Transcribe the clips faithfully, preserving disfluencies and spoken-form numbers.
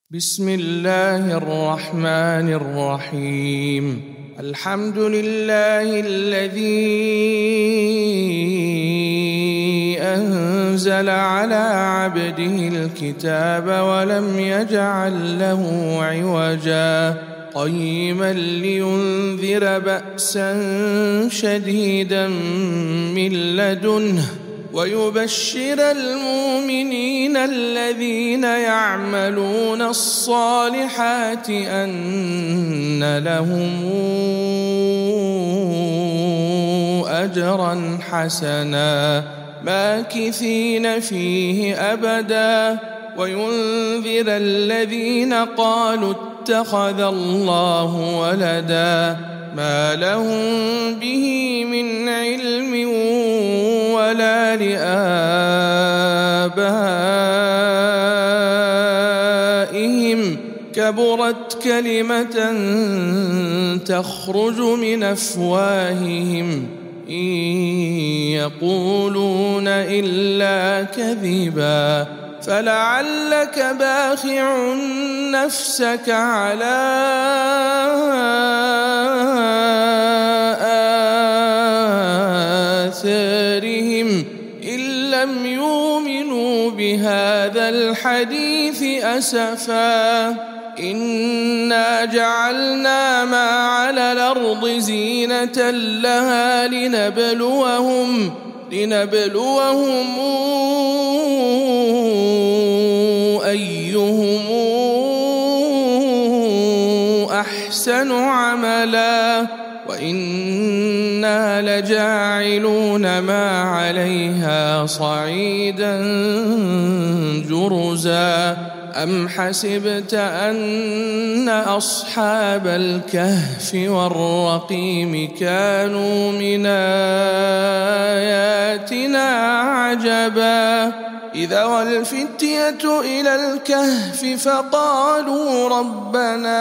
بسم الله الرحمن الرحيم. الحمد لله الذي أنزل على عبده الكتاب ولم يجعل له عوجا قيما لينذر بأسا شديدا من لدنه ويبشر المؤمنين الذين يعملون الصالحات أن لهم أجرا حسنا ماكثين فيه أبدا وينذر الذين قالوا اتخذ الله ولدا ما لهم به من علم ولا لآبائهم كبرت كلمة تخرج من أفواههم إن يقولون إلا كذبا فلعلك باخع نفسك على آثارهم إن لم يؤمنوا بهذا الحديث أسفا إنا جعلنا ما على الأرض زينة لها لنبلوهم لنبلوهم أيهم أحسن عملا وإنا لجاعلون ما عليها صعيدا جرزا أم حسبت أن أصحاب الكهف والرقيم كانوا من آياتنا عجبا إذا والفتية إلى الكهف فقالوا ربنا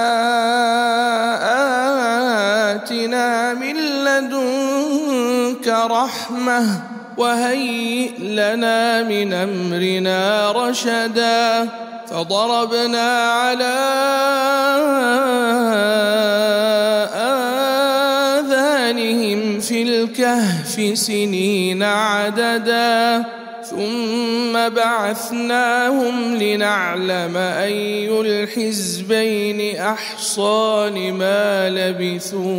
آتنا من لدنك رحمة وهيئ لنا من أمرنا رشدا فضربنا على آذانهم في الكهف سنين عددا ثم بعثناهم لنعلم أي الحزبين أحصى لما لبثوا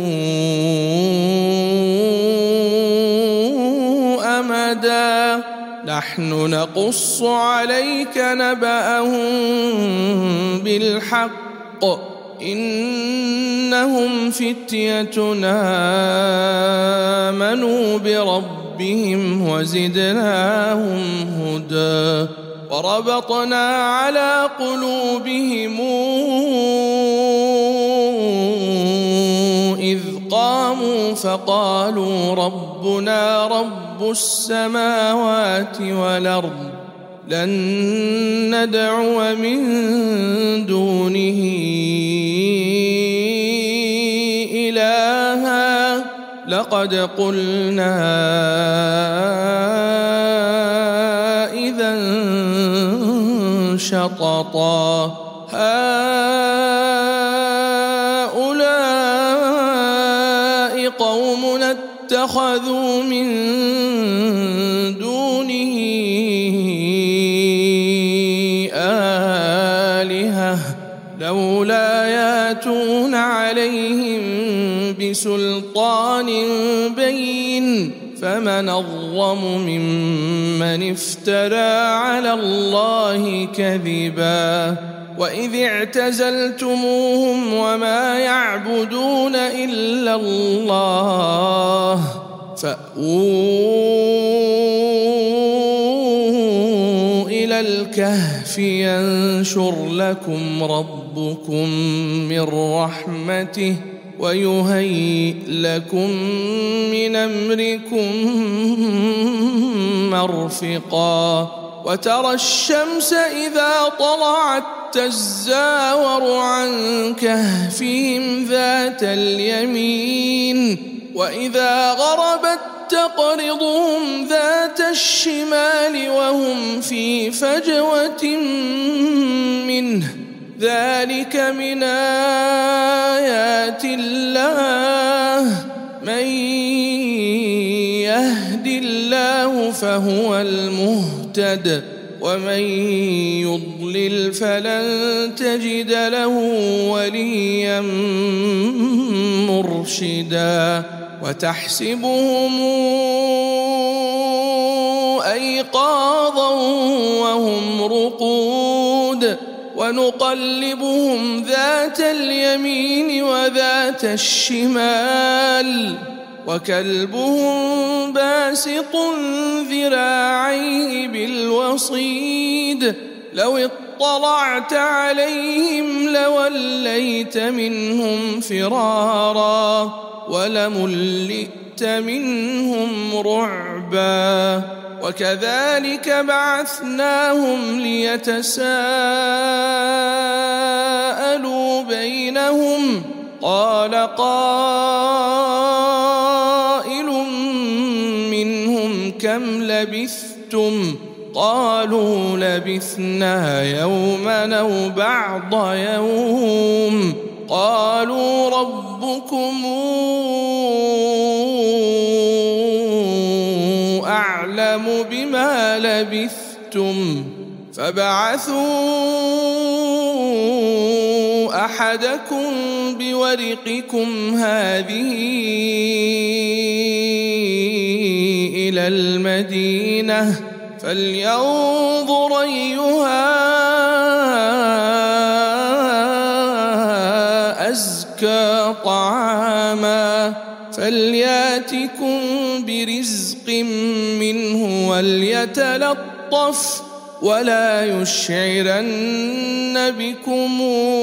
أمدا نحن نقص عليك نبأهم بالحق إنهم فتية آمنوا بربهم وزدناهم هدى وربطنا على قلوبهم إذ قاموا فقالوا ربنا رب السماوات والأرض لن ندعو من دونه إلها لقد قلنا إذا شططا هؤلاء قومنا اتخذوا من دونه آلهة لولا ياتون عليهم بسلطان بين فمن أظلم ممن افترى على الله كذبا وإذ اعتزلتموهم وما يعبدون إلا الله فأووا إلى الكهف ينشر لكم ربكم من رحمته ويهيئ لكم من أمركم مرفقا وترى الشمس إذا طلعت تزاور عن كهفهم ذات اليمين وإذا غربت تقرضهم ذات الشمال وهم في فجوة منه ذلك من آيات الله من يهد الله فهو المهتد ومن يضلل فلن تجد له وليا مرشدا وتحسبهم أيقاظا وهم رقود ونقلبهم ذات اليمين وذات الشمال وكلبهم باسط ذراعيه بالوصيد لو اطلعت عليهم لوليت منهم فرارا ولملئت منهم رعبا وكذلك بعثناهم ليتساءلوا بينهم قال قائل منهم كم لبثتم قالوا لبثنا يوما أو بعض يوم قالوا ربكم أعلم بما لبثتم فابعثوا أحدكم بورقكم هذه إلى المدينة فلينظر أيها أزكى طعاما فلياتكم برزق منه وليتلطف ولا يشعرن بكم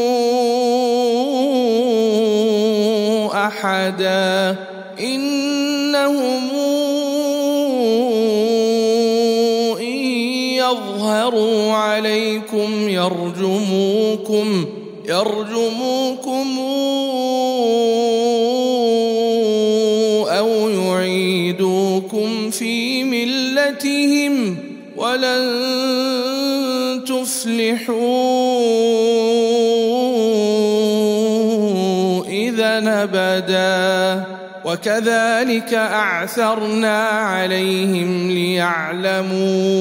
أحدا إنهم إن يظهروا عليكم يرجموكم يرجموكم أو يعيدوكم في ملتهم ولن تفلحوا إذا أبدا وكذلك أعثرنا عليهم ليعلموا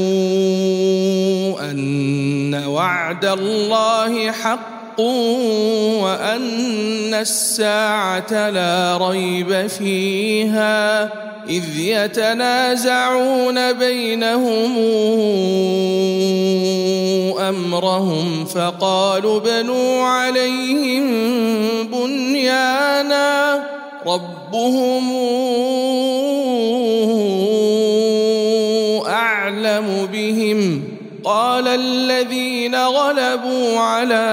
أن وعد الله حق وأن الساعة لا ريب فيها إذ يتنازعون بينهم أمرهم فقالوا بنوا عليهم بنيانا ربهم أعلم بهم قال الذين غلبوا على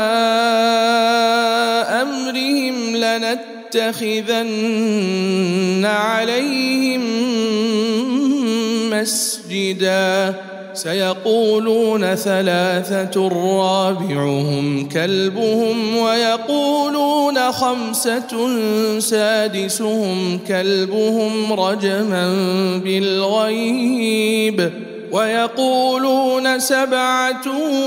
أمرهم لنتخذن عليهم مسجدا سيقولون ثلاثة رابعهم كلبهم ويقولون خمسة سادسهم كلبهم رجما بالغيب ويقولون سبعة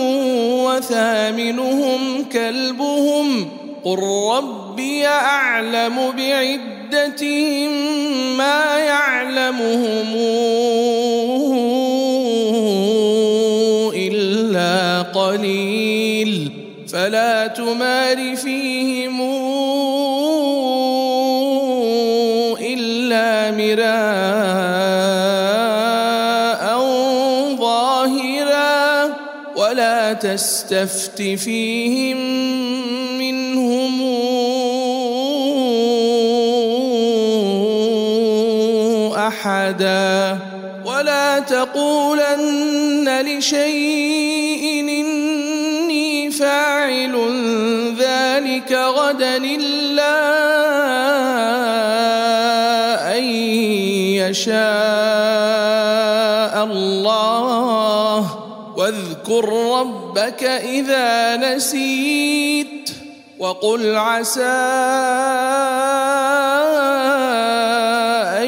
وثامنهم كلبهم قل ربي أعلم بعدتهم ما يعلمهم إلا قليل فلا تمار فيهم إلا مراء ظاهرا ولا تستفت فيهم منهم أحدا ولا تقولن لشيء إني فاعل ذلك غدا إلا أن يشاء الله واذكر ربك إذا نسيت وقل عسى أن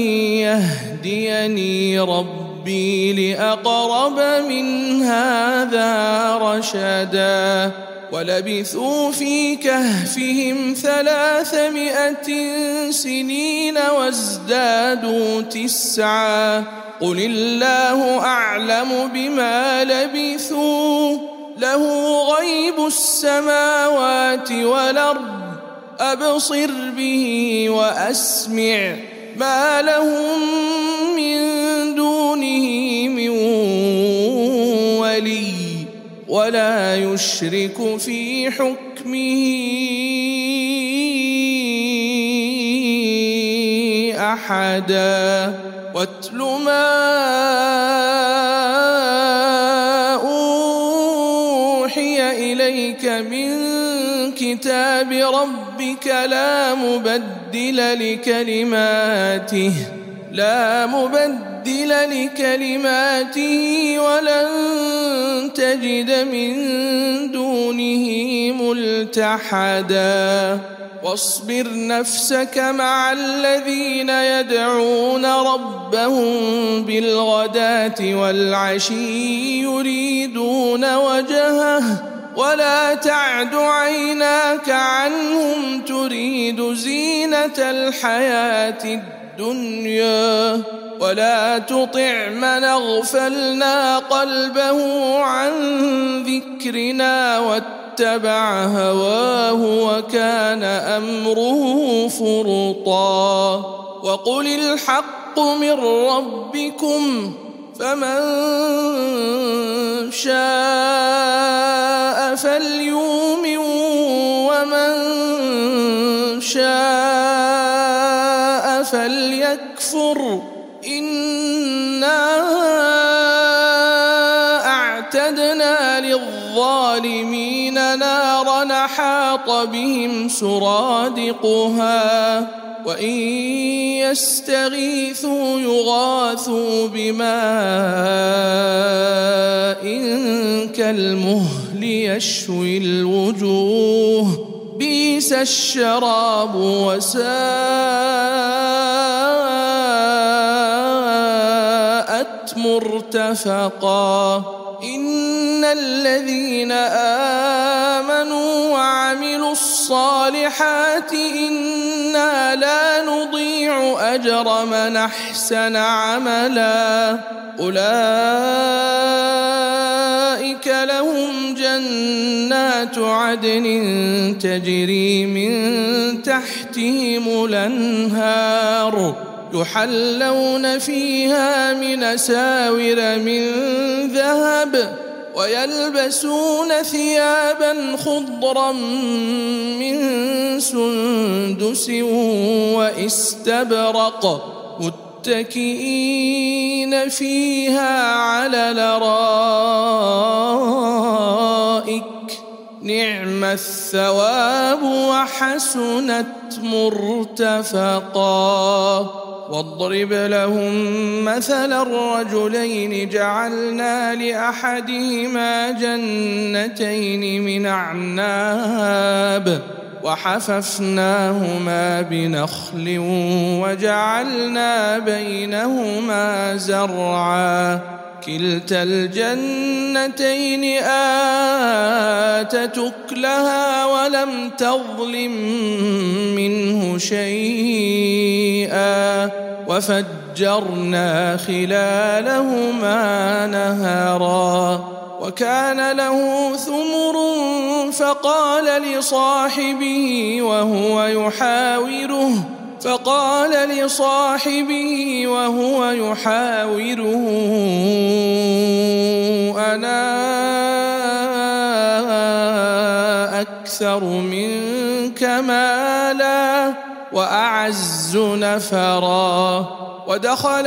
يهديني ربي لأقرب من هذا رشدا ولبثوا في كهفهم ثلاثمائة سنين وازدادوا تسعا قل الله أعلم بما لبثوا له غيب السماوات والأرض أبصر به وأسمع ما لهم من دونه من ولي ولا يشرك في حكمه أحدا واتل ما أوحي إليك من كتاب ربك لا مبدل لكلماته لا مبدل لكلماته ولن تجد من دونه ملتحدا واصبر نفسك مع الذين يدعون ربهم بالغداة والعشي يريدون وجهه ولا تعد عيناك عنهم تريد زينة الحياة الدنيا ولا تطع من أغفلنا قلبه عن ذكرنا واتبع هواه وكان أمره فرطا وقل الحق من ربكم فمن شاء فليؤمن ومن شاء فليكفر إنا أعتدنا للظالمين نارا حاط بهم سرادقها وإن يستغيثوا يغاثوا بماء كالمهل يشوي الوجوه بئس الشراب وساءت مرتفقا إن الذين آمنوا وعملوا الصالحات إنا لا نضيع أجر من أحسن عملا أولئك لهم جنات عدن تجري من تحتهم الأنهار يحلون فيها من أساور من ذهب ويلبسون ثيابا خضرا من سندس واستبرق متكئين فيها على الأرائك نعم الثواب وحسنت مرتفقا واضرب لهم مثل الرجلين جعلنا لأحدهما جنتين من أعناب وحففناهما بنخل وجعلنا بينهما زرعا كلتا الجنتين آتت أكلها ولم تظلم منه شيئا وفجرنا خلالهما نهرا وكان له ثمر فقال لصاحبه وهو يحاوره فقال لصاحبه وهو يحاوره أنا أكثر منك مالا وأعز نفرا ودخل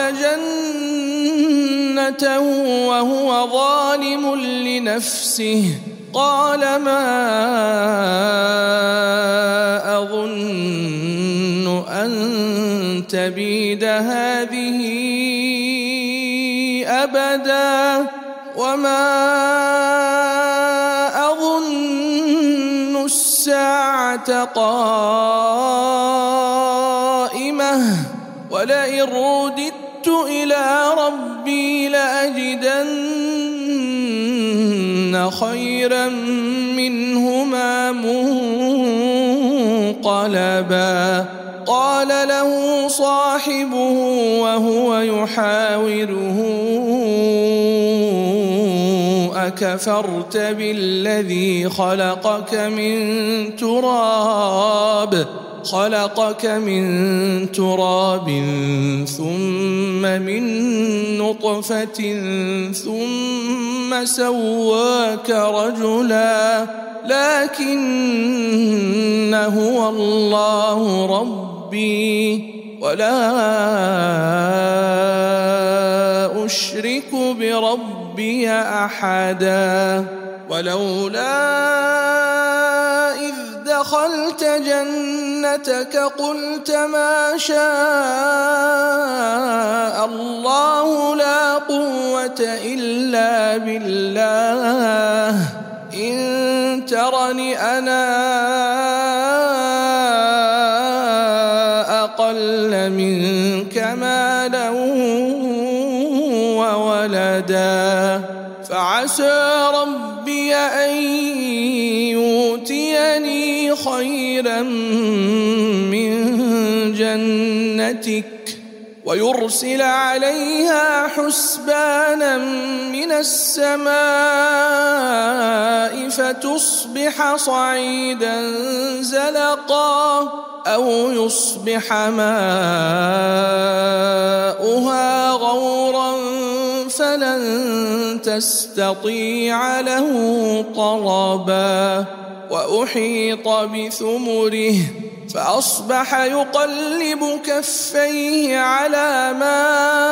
جنته وهو ظالم لنفسه قال ما أظن أن تبيد هذه أبدا وما أظن الساعة قائمة ولئن رددت إلى ربي لأجدن لأجدن خيرا منهما منقلبا قال له صاحبه وهو يحاوره أكفرت بالذي خلقك من تراب خلقك من تراب ثم من نطفة ثم سواك رجلا لكن هو الله ربي ولا أشرك بربي أحدا ولولا إذ دخلت جنتك قلت ما شاء الله لا قوة إلا بالله إن ترني أنا أقل منك مالا وولدا فعسى ربي أن يؤتيني خيرا من جنتك ويرسل عليها حسبانا من السماء فتصبح صعيدا زلقا أو يصبح ماؤها غورا فلن تستطيع له طلبا وأحيط بثمره فأصبح يقلب كفيه على ما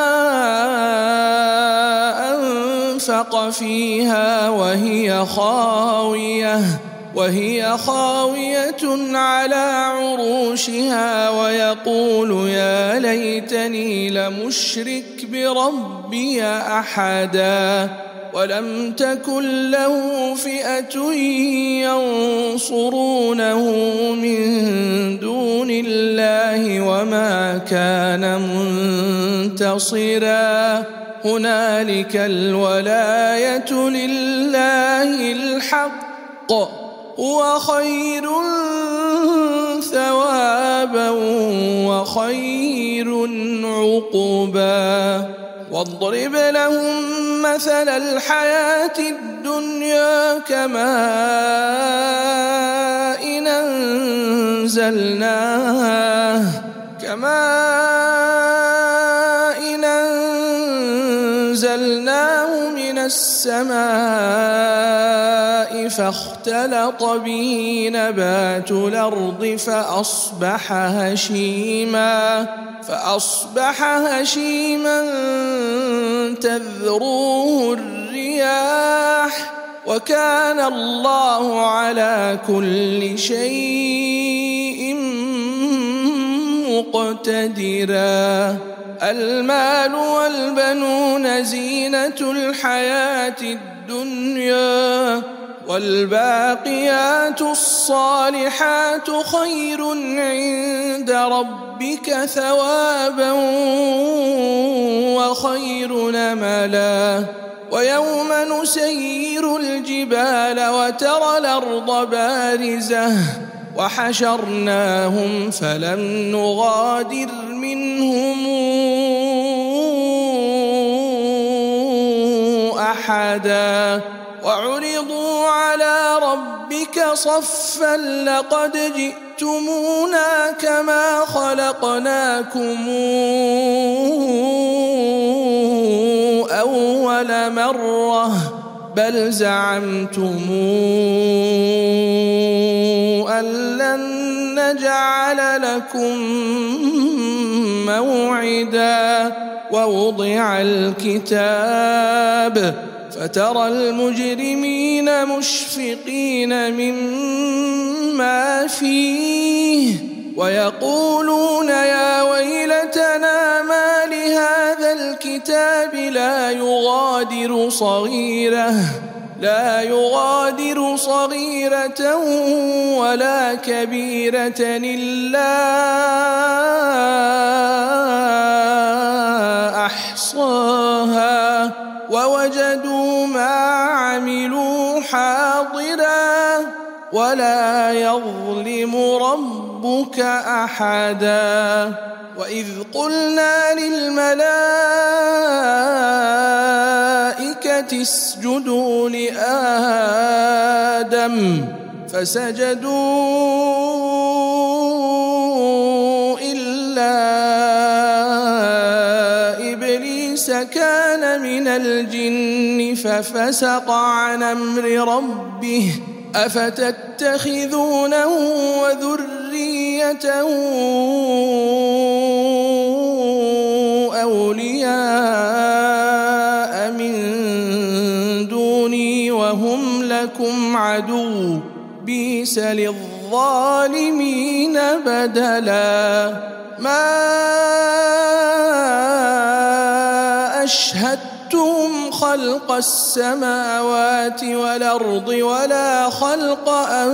أنفق فيها وهي خاوية وهي خاوية على عروشها ويقول يا ليتني لمشرك بربي أحدا ولم تكن له فئة ينصرونه من دون الله وما كان منتصرا هنالك الولاية لله الحق هو خير ثوابا وخير عقبا واضرب لهم مثل الحياة الدنيا كماء إن أنزلناه كماء إن أنزلناه من السماء فاختلط به نبات الأرض فأصبح هشيما فأصبح هشيما تذروه الرياح وكان الله على كل شيء مقتدرا المال والبنون زينة الحياة الدنيا والباقيات الصالحات خير عند ربك ثوابا وخير نملا ويوم نسير الجبال وترى الأرض بارزة وحشرناهم فلم نغادر منهم أحدا وعرضوا على ربك صفا لقد جئتمونا كما خلقناكم أول مرة بل زعمتم أن لن نجعل لكم موعدا ووضع الكتاب فترى المجرمين مشفقين مما فيه ويقولون يا ويلتنا ما لهذا الكتاب لا يغادر صغيرة لا يغادر صغيرة ولا كبيرة إلا أحصاها ووجدوا ما عملوا ولا يظلم ربك أحدا وإذ قلنا للملائكة اسجدوا لآدم فسجدوا إلا إبليس كان من الجن ففسق عن أمر ربه أفتتخذونه وذريته أولياء من دوني وهم لكم عدو بئس للظالمين بدلا ما أشهدتهم خلق السماوات والأرض ولا خلق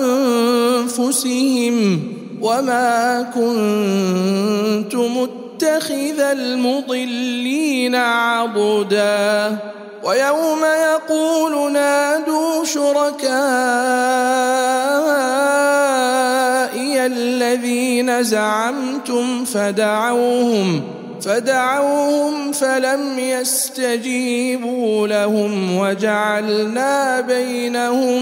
أنفسهم وما كنت متخذ المضلين عضدا ويوم يقول نادوا شركائي الذين زعمتم فدعوهم فدعوهم فلم يستجيبوا لهم وجعلنا بينهم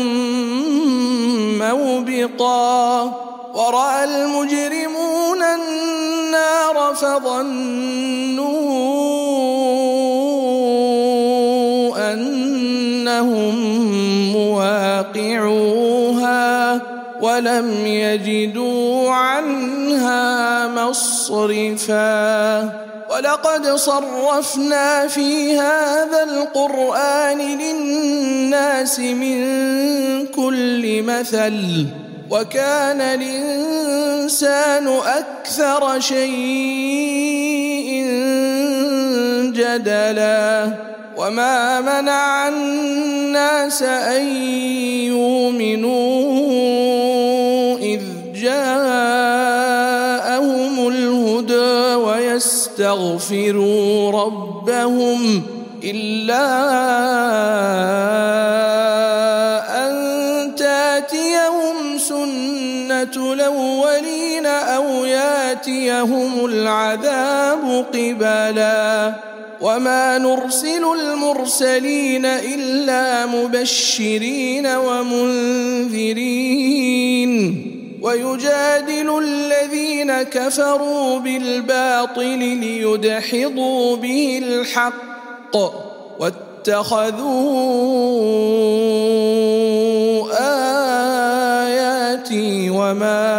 موبقا ورأى المجرمون النار فظنوا أنهم مواقعوها ولم يجدوا عنها مصرفا ولقد صرفنا في هذا القرآن للناس من كل مثل وكان الإنسان أكثر شيء جدلا وما منع الناس أن يؤمنوا إذ جاءهم الهدى ويستغفروا ربهم إلا أن تاتيهم سنة الأولين أو ياتيهم العذاب قبلا وما نرسل المرسلين إلا مبشرين ومنذرين ويجادل الذين كفروا بالباطل ليدحضوا به الحق واتخذوا آياتي وما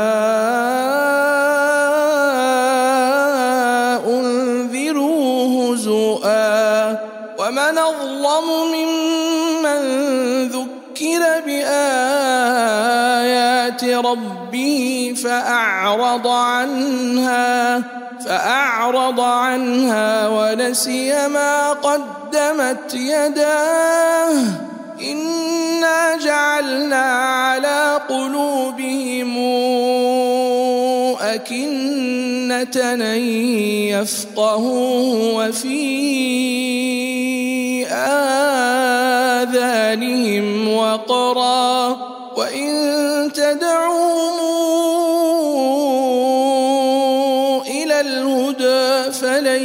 أنذروا هزؤا ومن أظلم ممن ذكر بآيات ربه فأعرض عنها فأعرض عنها ونسي ما قدمت يداه إنا جعلنا على قلوبهم أكنة أن يفقهوه وفي آذانهم وقرا وإن تدعوهم إلى الهدى فلن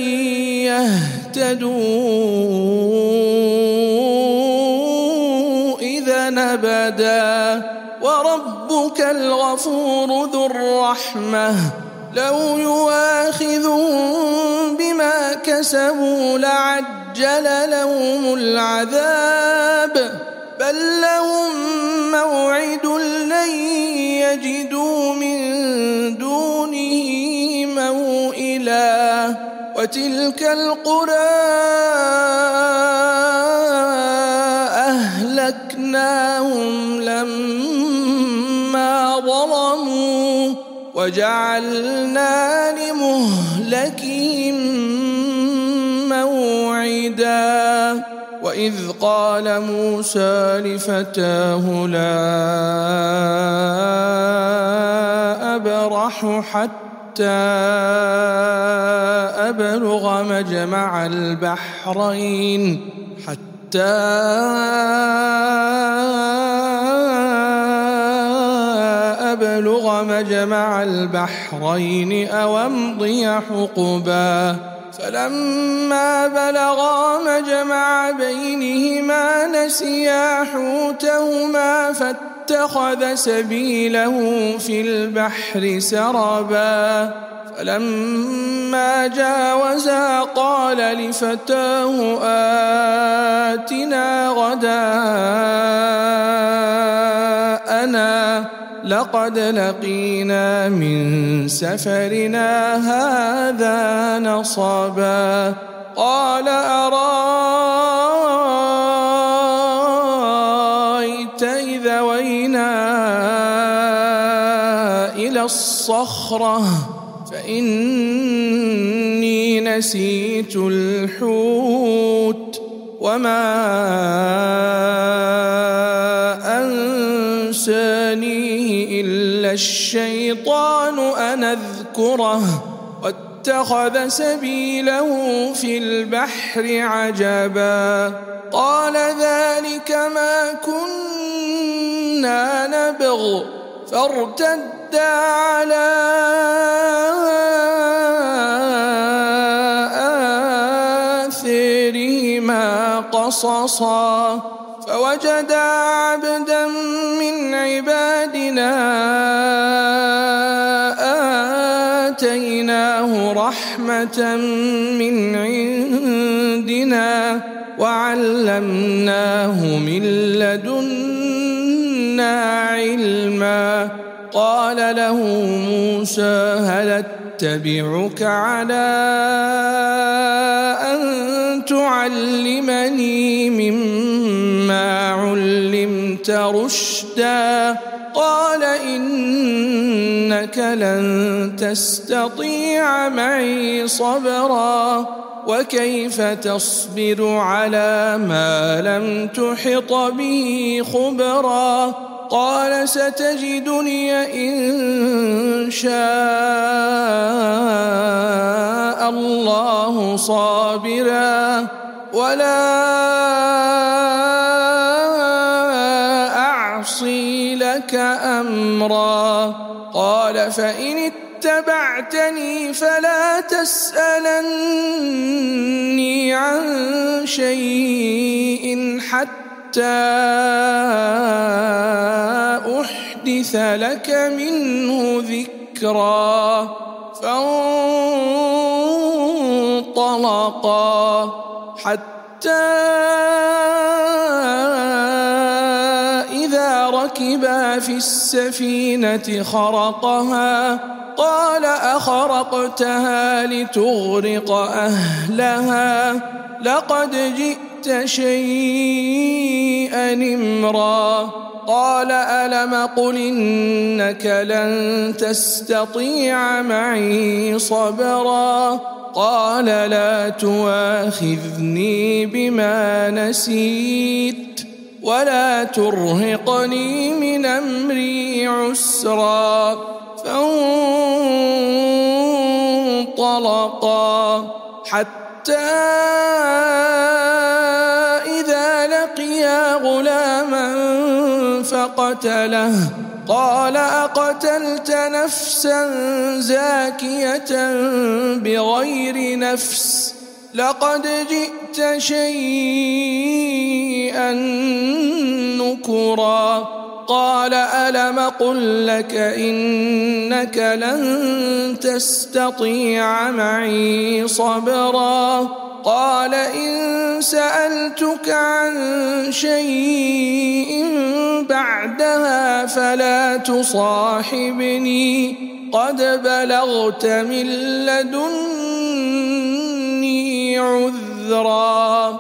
يهتدوا إذا أبدا وربك الغفور ذو الرحمة لو يؤاخذهم بما كسبوا لعجل لهم العذاب بل لهم موعد لن يجدوا من دونه موئلا وتلك القرى أهلكناهم لما ظلموا وجعلنا لمهلكهم موعدا وإذ قال موسى لفتاه لا أبرح حتى أبلغ مجمع البحرين حتى أبلغ مجمع البحرين أو أمضي حقبا فلما بلغا مجمع بينهما نسيا حوتهما فاتخذ سبيله في البحر سربا فلما جاوزا قال لفتاه آتنا غداءنا لقد لقينا من سفرنا هذا نصبا قال أرأيت إذا وينا إلى الصخرة فإني نسيت الحوت وما أنسانيه إلا الشيطان أن أذكره واتخذ سبيله في البحر عجبا قال ذلك ما كنا نبغ فارتدا على آثارهما قصصا فوجدا عبدا من عبادنا آتيناه رحمة من عندنا وعلمناه من لدنا علما قال له موسى هل أتبعك على أن تعلمني مما علمت رشدا قال إنك لن تستطيع معي صبرا وكيف تصبر على ما لم تحط به خبرا قال ستجدني إن شاء الله صابرا ولا أعصي لك أمرا قال فإن اتبعتني فلا تسألني عن شيء حتى أحدث لك منه ذكرا فانطلقا حتى إذا ركبا في السفينة خرقها قال أخرقتها لتغرق أهلها لقد جئت شيئا إمرا قال ألم قل إنك لن تستطيع معي صبرا قال لا تواخذني بما نسيت ولا ترهقني من أمري عسرا فانطلقا حتى إذا لقيا غلاما فقتله قال أقتلت نفسا زاكية بغير نفس لقد جئت شيئا نكرا قال ألم قل لك إنك لن تستطيع معي صبرا قال إن سألتك عن شيء بعدها فلا تصاحبني قد بلغت من لدني عذرا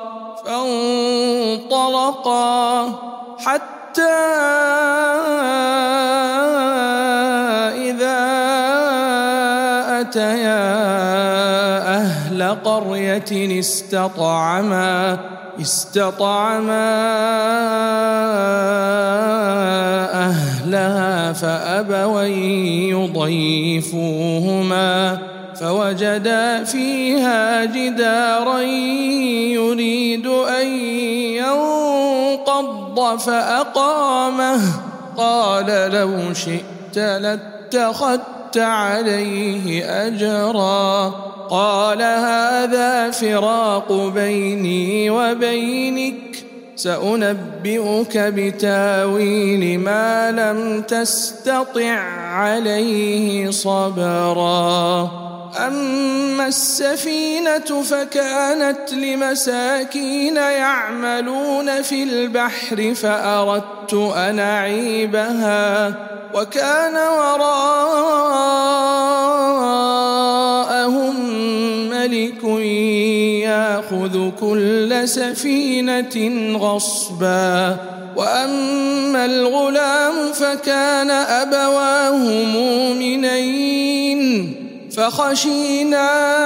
فانطلقا حتى إذا أتيا أهل قرية استطعما استطعما أهلها فأبوا يضيفوهما فوجدا فيها جدارا يريد أن ينقض فأقامه قال لو شئت شئت لاتخذت عليه أجرا. قال هذا فراق بيني وبينك، سأنبئك بتاويل ما لم تستطع عليه صبرا. أما السفينة فكانت لمساكين يعملون في البحر فأردت أن أعيبها وكان وراءهم ملك يأخذ كل سفينة غصبا. وأما الغلام فكان أبواه مؤمنين فخشينا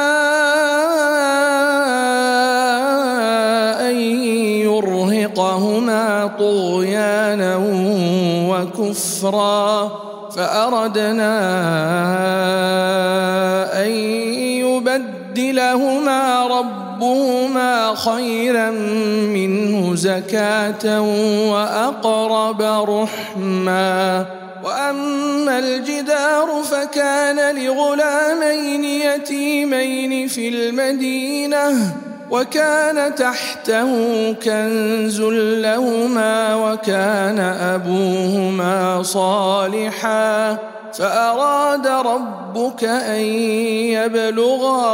أن يرهقهما طغيانا وكفرا، فأردنا أن يبدلهما ربهما خيرا منه زكاة وأقرب رحما. وأما الجدار فكان لغلامين يتيمين في المدينة وكان تحته كنز لهما وكان أبوهما صالحا، فأراد ربك أن يبلغا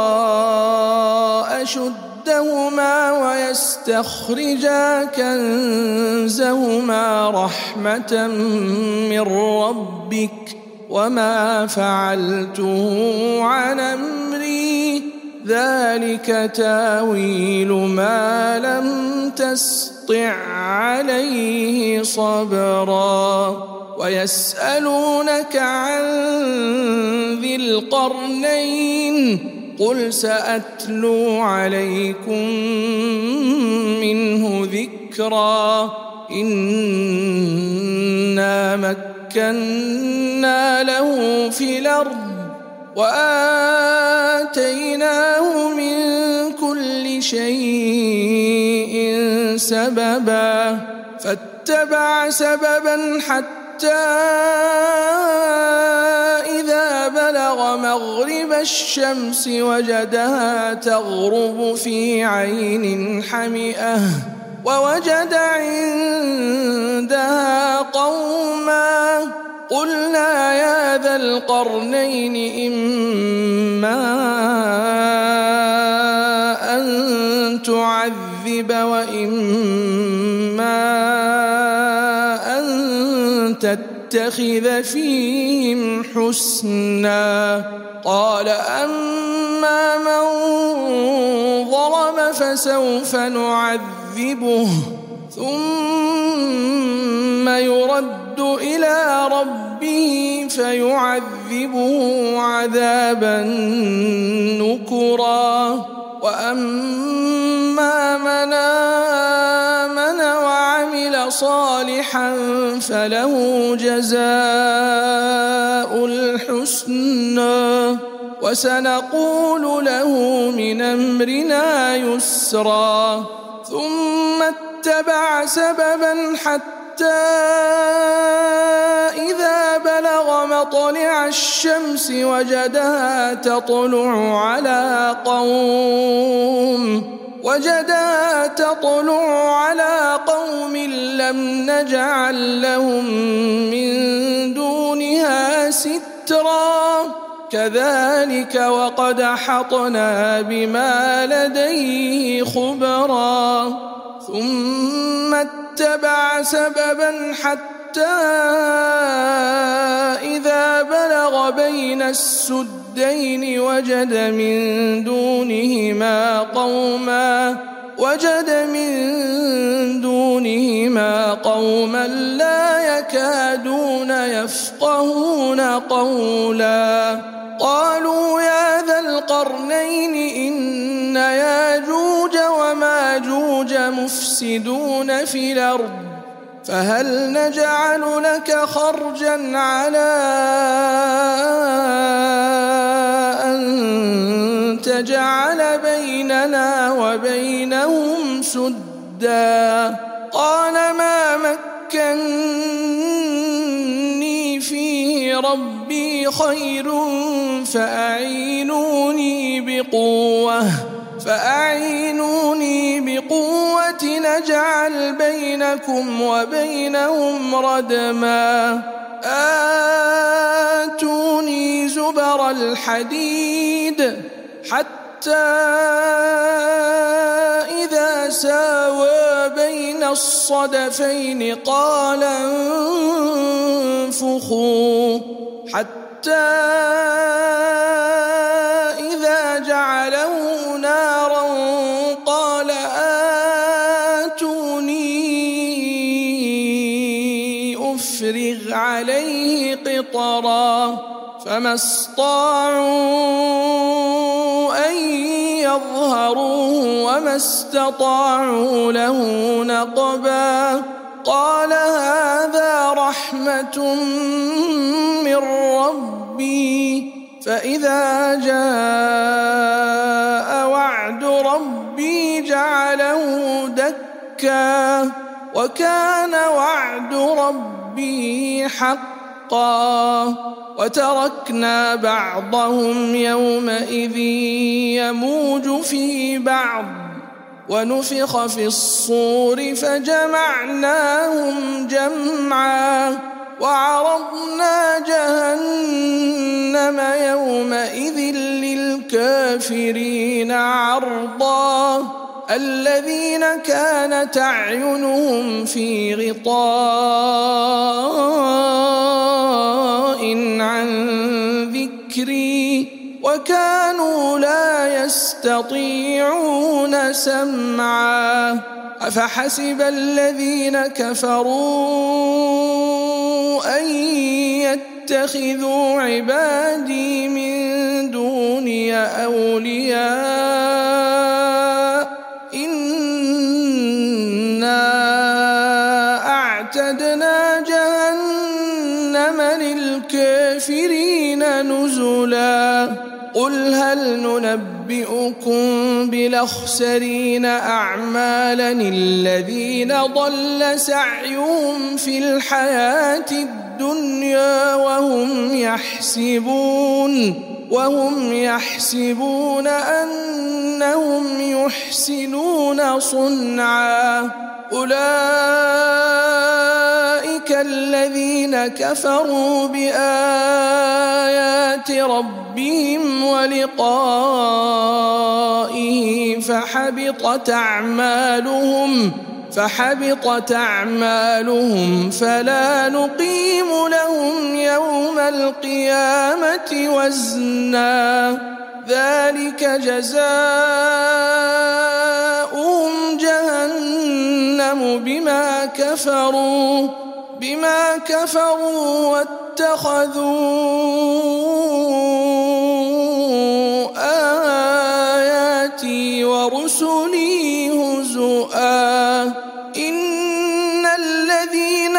أشدهما ويستخرجا كنزهما رحمة من ربك وما فعلته عن أمري، ذلك تاويل ما لم تسطع عليه صبرا. ويسألونك عن ذي القرنين قل سأتلو عليكم منه ذكرا. إنا مكنا له في الأرض وآتيناه من كل شيء سببا، فاتبع سببا حتى إذا بلغ مغرب الشمس وجدها تغرب في عين حمئة ووجد عندها قوما قلنا يا ذا القرنين إما أن تعذب وإما أن تتخذ فيهم حسنا. قال أما من ظلم فسوف نعذبه ثم يرد إلى ربه فيعذبه عذابا نكرا. وأما من آمن وعمل صالحا فله جزاء الحسنى وسنقول له من أمرنا يسرا. ثم اتبع سببا حتى إذا بلغ مطلع الشمس وجدها تطلع على قوم وجدها تطلع على قوم لم نجعل لهم من دونها سترا، كذلك وقد أحطنا بما لديه خبرا. ثم اتبع سببا حتى إذا بلغ بين السدين وجد من دونهما قوما وجد من دونهما قوما لا يكادون يفقهون قولا. قالوا يا ذا القرنين إن ياجوج وماجوج مفسدون في الأرض فهل نجعل لك خرجا على أن تجعل بيننا وبينهم سدا؟ قال ما مكني فيه ربي خير فأعينوني بقوة فأعينوني بقوة نجعل بينكم وبينهم ردما آتوني زبر الحديد حتى إذا ساوى بين الصدفين قال انفخوا حتى إذا جعله نارا قال آتوني أفرغ عليه قطرا فما استطاعوا أن يظهروه وما استطاعوا له نقبا قال هذا رحمة من ربي فإذا جاء وعد ربي جعله دكا وكان وعد ربي حقا وتركنا بعضهم يومئذ يموج في بعض ونفخ في الصور فجمعناهم جمعا وعرضنا جهنم يومئذ للكافرين عرضا الذين كانت أعينهم في غطاء عن ذكري وكانوا لا يستطيعون سمعا أفحسب الذين كفروا أن يتخذوا عبادي من دوني أولياء إنا أعتدنا جهنم للكافرين نزلا قل هل ننبئكم بالأخسرين أعمالا الذين ضل سعيهم في الحياة الدنيا وهم يحسبون وهم يحسبون أنهم يحسنون صنعا أولئك الذين كفروا بآيات ربهم ولقائه فحبطت أعمالهم فحبطت أعمالهم فلا نقيم لهم يوم القيامة وزنا ذلك جزاؤهم جهنم بما كفروا بما كفروا واتخذوا آياتي ورسلي هزؤا إن الذين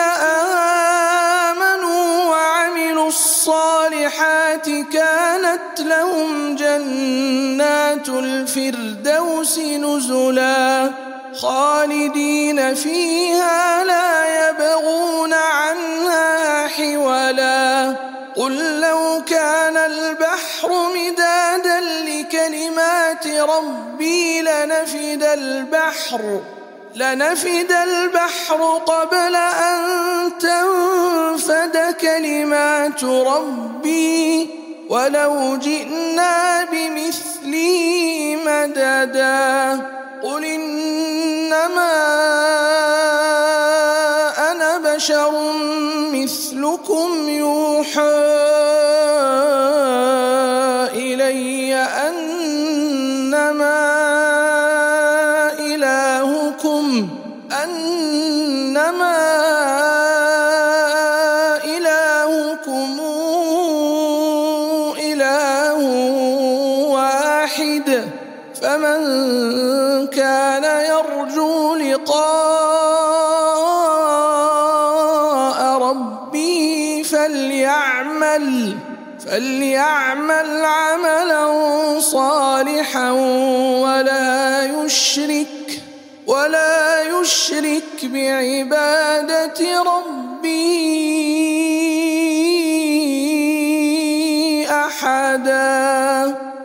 آمنوا وعملوا الصالحات كانت لهم جنات الفردوس نزلا خالدين فيها لا يبغون عنها حولا قل لو كان البحر مدادا لكلمات ربي لنفد البحر لنفد البحر قبل أن تنفد كلمات ربي ولو جئنا بمثله مددا قل إنما أنا بشر مثلكم يوحى إلي أنما إلهكم أنما إلهكم إله واحد فمن كان يرجو لقاء ربه فليعمل فليعمل عملا صالحا ولا يشرك ولا يشرك بعبادة ربه أحدا